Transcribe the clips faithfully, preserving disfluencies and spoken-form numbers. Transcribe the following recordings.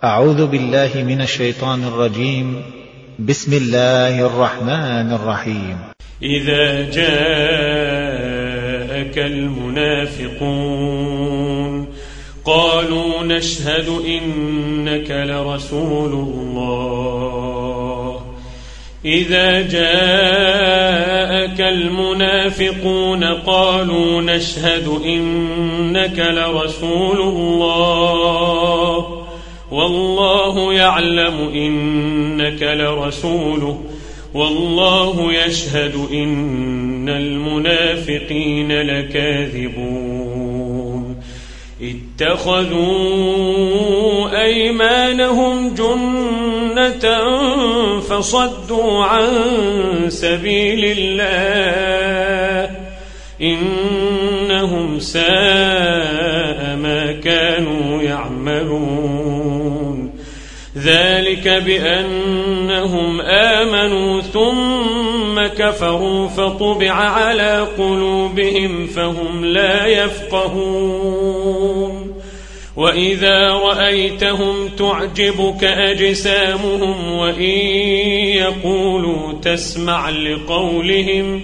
أعوذ بالله من الشيطان الرجيم. بسم الله الرحمن الرحيم. إذا جاءك المنافقون قالوا نشهد إنك لرسول الله إذا جاءك المنافقون قالوا نشهد إنك لرسول الله والله يعلم إنك لرسوله والله يشهد إن المنافقين لكاذبون اتخذوا أيمانهم جنة فصدوا عن سبيل الله إنهم ساء ما كانوا يعملون ذلك بأنهم آمنوا ثم كفروا فطبع على قلوبهم فهم لا يفقهون وإذا رأيتهم تعجبك أجسامهم وإن يقولوا تسمع لقولهم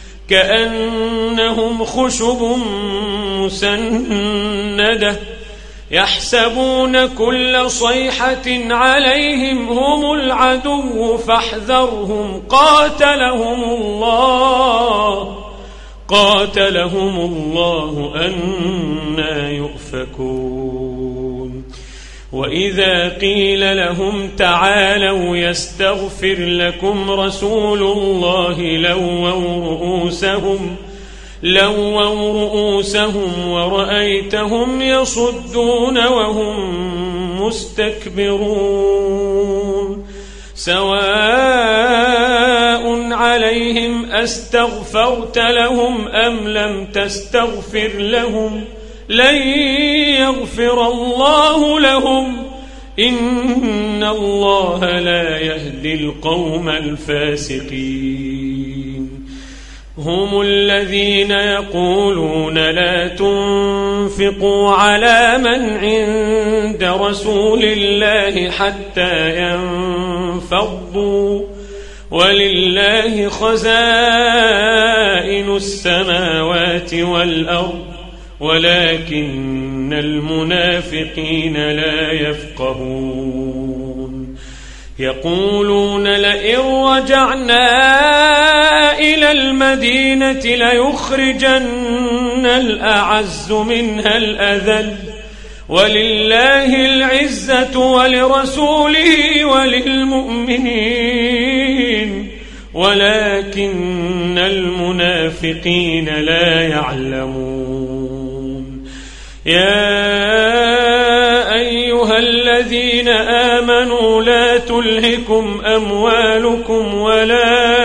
كأنهم خشب مسندة يحسبون كل صيحة عليهم هم العدو فاحذرهم قاتلهم الله قاتلهم الله أنى يؤفكون وإذا قيل لهم تعالوا يستغفر لكم رسول الله لووا رؤوسهم لووا رؤوسهم ورأيتهم يصدون وهم مستكبرون سواء عليهم أستغفرت لهم أم لم تستغفر لهم لن يغفر الله لهم إن الله لا يهدي القوم الفاسقين هم الذين يقولون لا تنفقوا على من عند رسول الله حتى ينفضوا ولله خزائن السماوات والأرض ولكن المنافقين لا يفقهون يقولون لئن رجعنا إلى المدينة ليخرجن الأعز منها الأذل ولله العزة ولرسوله وللمؤمنين ولكن المنافقين لا يعلمون يا أيها الذين آمنوا لا تلهكم أموالكم ولا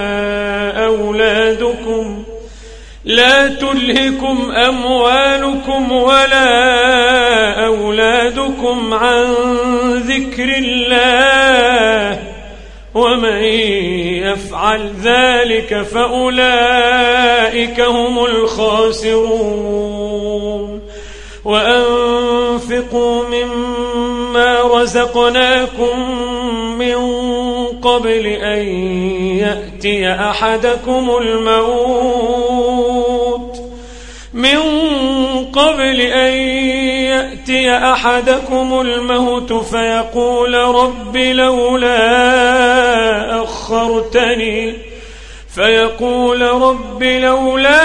أولادكم لا تلهكم أموالكم ولا أولادكم عن ذكر الله ومن يفعل ذلك فأولئك هم الخاسرون وأنفقوا مما رزقناكم من قبل أن يأتي أحدكم الموت من قبل أن يأتي أحدكم الموت فيقول رب لولا أخرتني فيقول رب لولا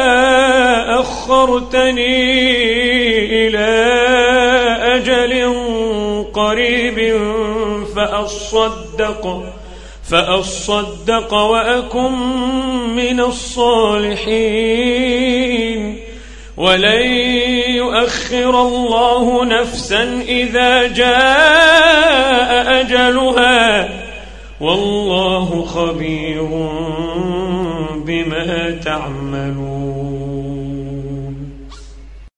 أخرتني إلى أجل قريب فأصدق فأصدق وأكن من الصالحين ولن يؤخر الله نفسا إذا جاء أجلها والله خبير بما تعملون.